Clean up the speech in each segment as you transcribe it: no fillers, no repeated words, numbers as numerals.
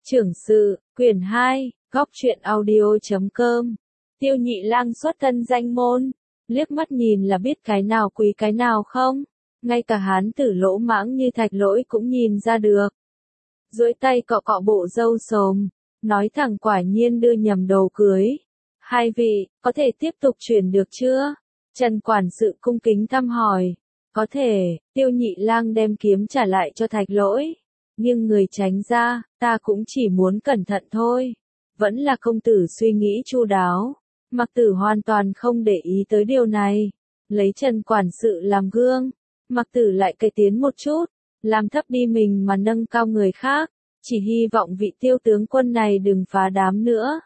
Trưởng sự, quyển 2, góc truyện audio.com. Tiêu Nhị Lang xuất thân danh môn, liếc mắt nhìn là biết cái nào quý cái nào không, ngay cả hán tử lỗ mãng như Thạch Lỗi cũng nhìn ra được. Duỗi tay cọ cọ bộ râu xồm, nói thẳng quả nhiên đưa nhầm đầu cưới. Hai vị, có thể tiếp tục chuyển được chưa? Trần quản sự cung kính thăm hỏi. Có thể, Tiêu Nhị Lang đem kiếm trả lại cho Thạch Lỗi. Nhưng người tránh ra, ta cũng chỉ muốn cẩn thận thôi. Vẫn là công tử suy nghĩ chu đáo. Mặc Tử hoàn toàn không để ý tới điều này. Lấy Trần quản sự làm gương. Mặc Tử lại cải tiến một chút. Làm thấp đi mình mà nâng cao người khác. Chỉ hy vọng vị Tiêu tướng quân này đừng phá đám nữa.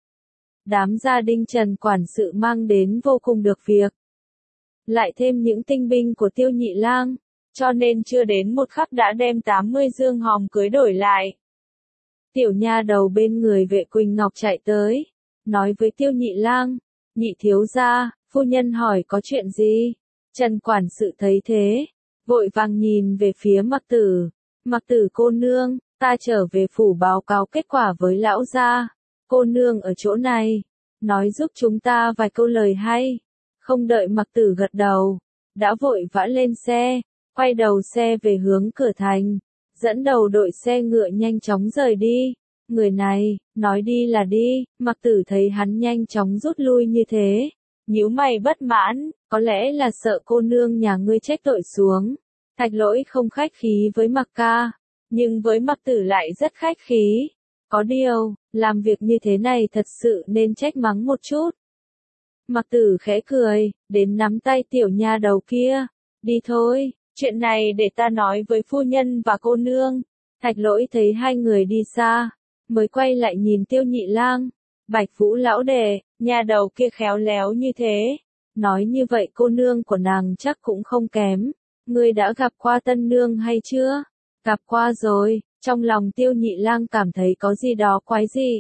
Đám gia đình Trần quản sự mang đến vô cùng được việc. Lại thêm những tinh binh của Tiêu Nhị Lang, cho nên chưa đến một khắc đã đem 80 dương hòm cưới đổi lại. Tiểu nha đầu bên người vệ Quỳnh Ngọc chạy tới, nói với Tiêu Nhị Lang, nhị thiếu gia, phu nhân hỏi có chuyện gì? Trần quản sự thấy thế, vội vàng nhìn về phía Mặc Tử cô nương, ta trở về phủ báo cáo kết quả với lão gia, cô nương ở chỗ này, nói giúp chúng ta vài câu lời hay. Không đợi Mặc Tử gật đầu, đã vội vã lên xe, quay đầu xe về hướng cửa thành, dẫn đầu đội xe ngựa nhanh chóng rời đi. Người này, nói đi là đi, Mặc Tử thấy hắn nhanh chóng rút lui như thế, nhíu mày bất mãn, có lẽ là sợ cô nương nhà ngươi trách tội xuống. Thạch Lỗi không khách khí với Mặc ca, nhưng với Mặc Tử lại rất khách khí. Có điều, làm việc như thế này thật sự nên trách mắng một chút. Mặc Tử khẽ cười, đến nắm tay tiểu nha đầu kia. Đi thôi, chuyện này để ta nói với phu nhân và cô nương. Thạch Lỗi thấy hai người đi xa, mới quay lại nhìn Tiêu Nhị Lang. Bạch Vũ lão đệ, nha đầu kia khéo léo như thế. Nói như vậy cô nương của nàng chắc cũng không kém. Ngươi đã gặp qua tân nương hay chưa? Gặp qua rồi, trong lòng Tiêu Nhị Lang cảm thấy có gì đó quái dị.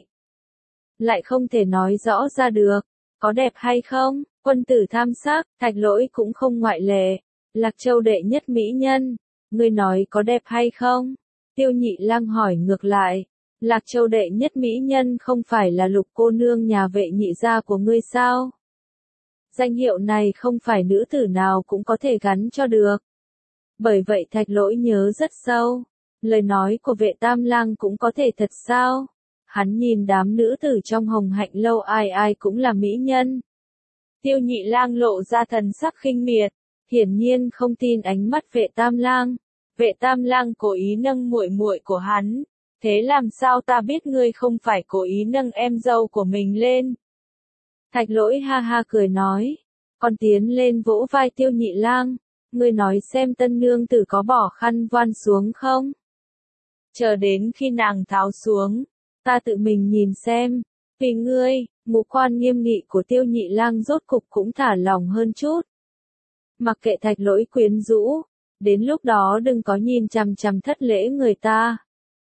Lại không thể nói rõ ra được. Có đẹp hay không? Quân tử tham sắc, Thạch Lỗi cũng không ngoại lệ. Lạc Châu đệ nhất mỹ nhân. Ngươi nói có đẹp hay không? Tiêu Nhị Lang hỏi ngược lại. Lạc Châu đệ nhất mỹ nhân không phải là Lục cô nương nhà vệ nhị gia của ngươi sao? Danh hiệu này không phải nữ tử nào cũng có thể gắn cho được. Bởi vậy Thạch Lỗi nhớ rất sâu. Lời nói của vệ Tam Lang cũng có thể thật sao? Hắn nhìn đám nữ tử trong Hồng Hạnh lâu ai ai cũng là mỹ nhân. Tiêu Nhị Lang lộ ra thần sắc khinh miệt, hiển nhiên không tin ánh mắt vệ Tam Lang. Vệ Tam Lang cố ý nâng muội muội của hắn, thế làm sao ta biết ngươi không phải cố ý nâng em dâu của mình lên? Thạch Lỗi ha ha cười nói, còn tiến lên vỗ vai Tiêu Nhị Lang, ngươi nói xem tân nương tử có bỏ khăn voan xuống không? Chờ đến khi nàng tháo xuống, ta tự mình nhìn xem, vì ngươi, ngũ quan nghiêm nghị của Tiêu Nhị Lang rốt cục cũng thả lỏng hơn chút. Mặc kệ Thạch Lỗi quyến rũ, đến lúc đó đừng có nhìn chằm chằm thất lễ người ta.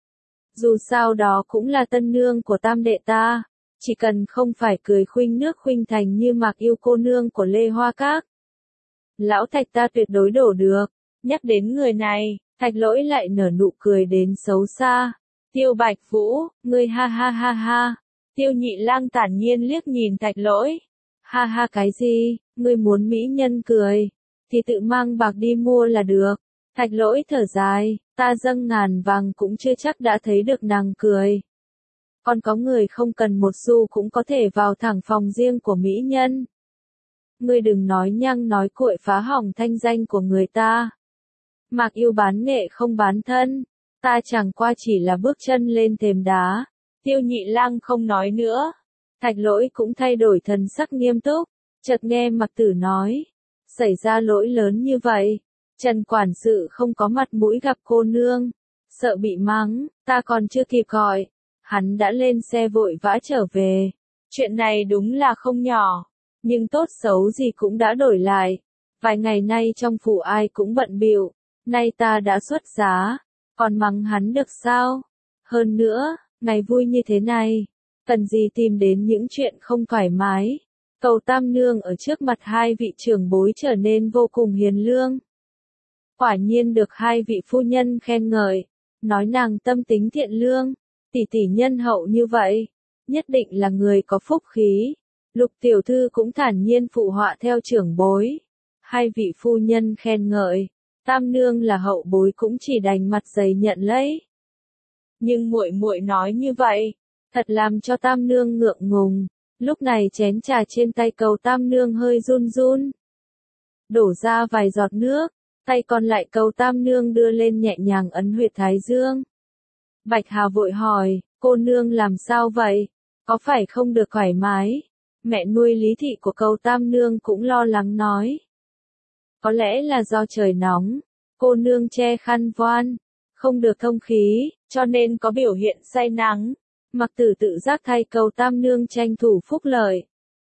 Dù sao đó cũng là tân nương của tam đệ ta, chỉ cần không phải cười khuynh nước khuynh thành như Mạc Yêu cô nương của Lê Hoa Các. Lão Thạch ta tuyệt đối đổ được, nhắc đến người này, Thạch Lỗi lại nở nụ cười đến xấu xa. Tiêu Bạch Vũ, ngươi ha ha ha ha. Tiêu Nhị Lang thản nhiên liếc nhìn Thạch Lỗi. Ha ha cái gì, ngươi muốn mỹ nhân cười, thì tự mang bạc đi mua là được. Thạch Lỗi thở dài, ta dâng ngàn vàng cũng chưa chắc đã thấy được nàng cười. Còn có người không cần một xu cũng có thể vào thẳng phòng riêng của mỹ nhân. Ngươi đừng nói nhăng nói cuội phá hỏng thanh danh của người ta. Mạc Yêu bán nghệ không bán thân. Ta chẳng qua chỉ là bước chân lên thềm đá. Tiêu Nhị Lang không nói nữa. Thạch Lỗi cũng thay đổi thần sắc nghiêm túc. Chợt nghe Mặc Tử nói. Xảy ra lỗi lớn như vậy. Trần quản sự không có mặt mũi gặp cô nương. Sợ bị mắng, ta còn chưa kịp gọi. Hắn đã lên xe vội vã trở về. Chuyện này đúng là không nhỏ. Nhưng tốt xấu gì cũng đã đổi lại. Vài ngày nay trong phủ ai cũng bận bịu. Nay ta đã xuất giá. Còn mắng hắn được sao? Hơn nữa, ngày vui như thế này, cần gì tìm đến những chuyện không thoải mái. Cầu Tam Nương ở trước mặt hai vị trưởng bối trở nên vô cùng hiền lương. Quả nhiên được hai vị phu nhân khen ngợi, nói nàng tâm tính thiện lương. Tỷ tỷ nhân hậu như vậy, nhất định là người có phúc khí. Lục tiểu thư cũng thản nhiên phụ họa theo trưởng bối. Hai vị phu nhân khen ngợi, tam nương là hậu bối cũng chỉ đành mặt dày nhận lấy. Nhưng muội muội nói như vậy, thật làm cho tam nương ngượng ngùng. Lúc này chén trà trên tay cầu tam nương hơi run run. Đổ ra vài giọt nước, tay còn lại cầu tam nương đưa lên nhẹ nhàng ấn huyệt thái dương. Bạch Hà vội hỏi, cô nương làm sao vậy? Có phải không được thoải mái? Mẹ nuôi Lý Thị của cầu tam nương cũng lo lắng nói. Có lẽ là do trời nóng, cô nương che khăn voan, không được thông khí, cho nên có biểu hiện say nắng. Mặc Tử tự giác thay cầu tam nương tranh thủ phúc lợi.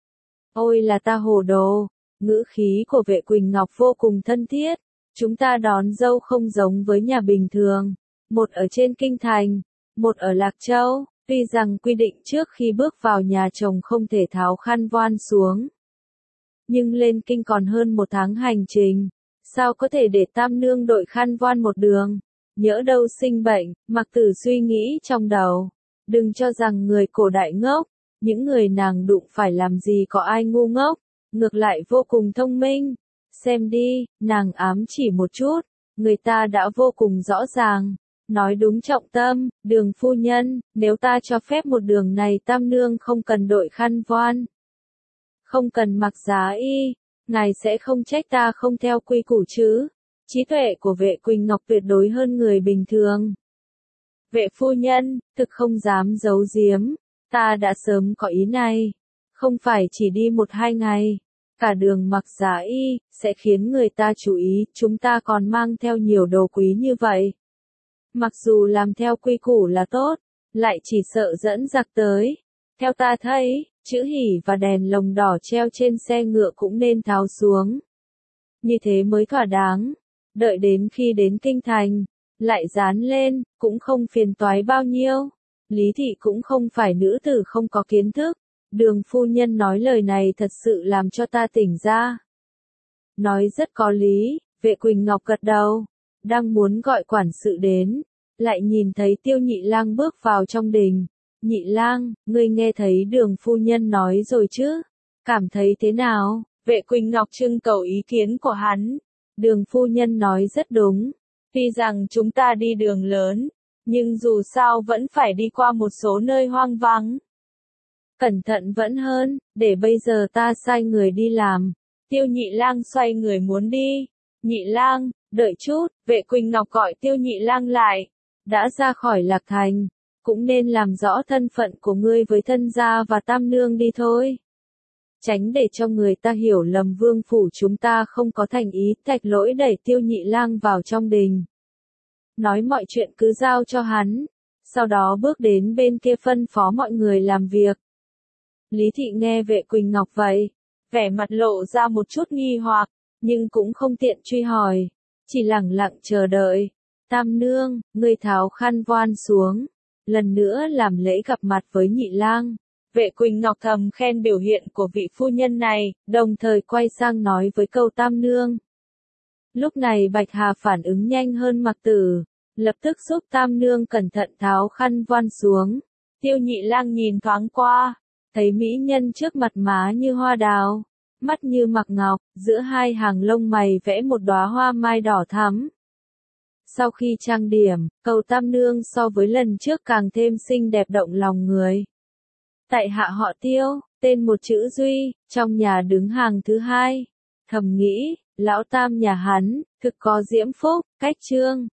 Ôi là ta hồ đồ, ngữ khí của Vệ Quỳnh Ngọc vô cùng thân thiết. Chúng ta đón dâu không giống với nhà bình thường, một ở trên kinh thành, một ở Lạc Châu. Tuy rằng quy định trước khi bước vào nhà chồng không thể tháo khăn voan xuống, nhưng lên kinh còn hơn 1 tháng hành trình, sao có thể để tam nương đội khăn voan một đường, nhỡ đâu sinh bệnh. Mặc Tử suy nghĩ trong đầu, đừng cho rằng người cổ đại ngốc, những người nàng đụng phải làm gì có ai ngu ngốc, ngược lại vô cùng thông minh. Xem đi, nàng ám chỉ một chút, người ta đã vô cùng rõ ràng. Nói đúng trọng tâm, Đường phu nhân, nếu ta cho phép một đường này tam nương không cần đội khăn voan, không cần mặc giá y, ngài sẽ không trách ta không theo quy củ chứ? Trí tuệ của Vệ Quỳnh Ngọc tuyệt đối hơn người bình thường. Vệ phu nhân, thực không dám giấu giếm, ta đã sớm có ý này, không phải chỉ đi 1-2 ngày, cả đường mặc giá y, sẽ khiến người ta chú ý, chúng ta còn mang theo nhiều đồ quý như vậy. Mặc dù làm theo quy củ là tốt, lại chỉ sợ dẫn giặc tới. Theo ta thấy, chữ hỉ và đèn lồng đỏ treo trên xe ngựa cũng nên tháo xuống. Như thế mới thỏa đáng, đợi đến khi đến kinh thành, lại dán lên, cũng không phiền toái bao nhiêu. Lý Thị cũng không phải nữ tử không có kiến thức. Đường phu nhân nói lời này thật sự làm cho ta tỉnh ra. Nói rất có lý, Vệ Quỳnh Ngọc gật đầu, đang muốn gọi quản sự đến, lại nhìn thấy Tiêu Nhị Lang bước vào trong đình. Nhị Lang, ngươi nghe thấy Đường phu nhân nói rồi chứ? Cảm thấy thế nào? Vệ Quỳnh Ngọc trưng cầu ý kiến của hắn. Đường phu nhân nói rất đúng. Tuy rằng chúng ta đi đường lớn, nhưng dù sao vẫn phải đi qua một số nơi hoang vắng. Cẩn thận vẫn hơn, để bây giờ ta sai người đi làm. Tiêu Nhị Lang xoay người muốn đi. Nhị Lang, đợi chút, Vệ Quỳnh Ngọc gọi Tiêu Nhị Lang lại. Đã ra khỏi Lạc Thành, cũng nên làm rõ thân phận của ngươi với thân gia và tam nương đi thôi. Tránh để cho người ta hiểu lầm vương phủ chúng ta không có thành ý. Thạch Lỗi đẩy Tiêu Nhị Lang vào trong đình. Nói mọi chuyện cứ giao cho hắn, sau đó bước đến bên kia phân phó mọi người làm việc. Lý Thị nghe Vệ Quỳnh Ngọc vậy, vẻ mặt lộ ra một chút nghi hoặc, nhưng cũng không tiện truy hỏi, chỉ lẳng lặng chờ đợi. Tam nương, ngươi tháo khăn voan xuống, lần nữa làm lễ gặp mặt với Nhị Lang. Vệ Quỳnh Ngọc thầm khen biểu hiện của vị phu nhân này, đồng thời quay sang nói với cầu tam nương. Lúc này Bạch Hà phản ứng nhanh hơn Mặc Tử, lập tức giúp tam nương cẩn thận tháo khăn voan xuống. Tiêu Nhị Lang nhìn thoáng qua, thấy mỹ nhân trước mặt má như hoa đào, mắt như mặc ngọc, giữa hai hàng lông mày vẽ một đóa hoa mai đỏ thắm. Sau khi trang điểm, cầu tam nương so với lần trước càng thêm xinh đẹp động lòng người. Tại hạ họ Tiêu, tên một chữ Duy, trong nhà đứng hàng thứ 2. Thầm nghĩ, lão tam nhà hắn, thực có diễm phúc, cách trương,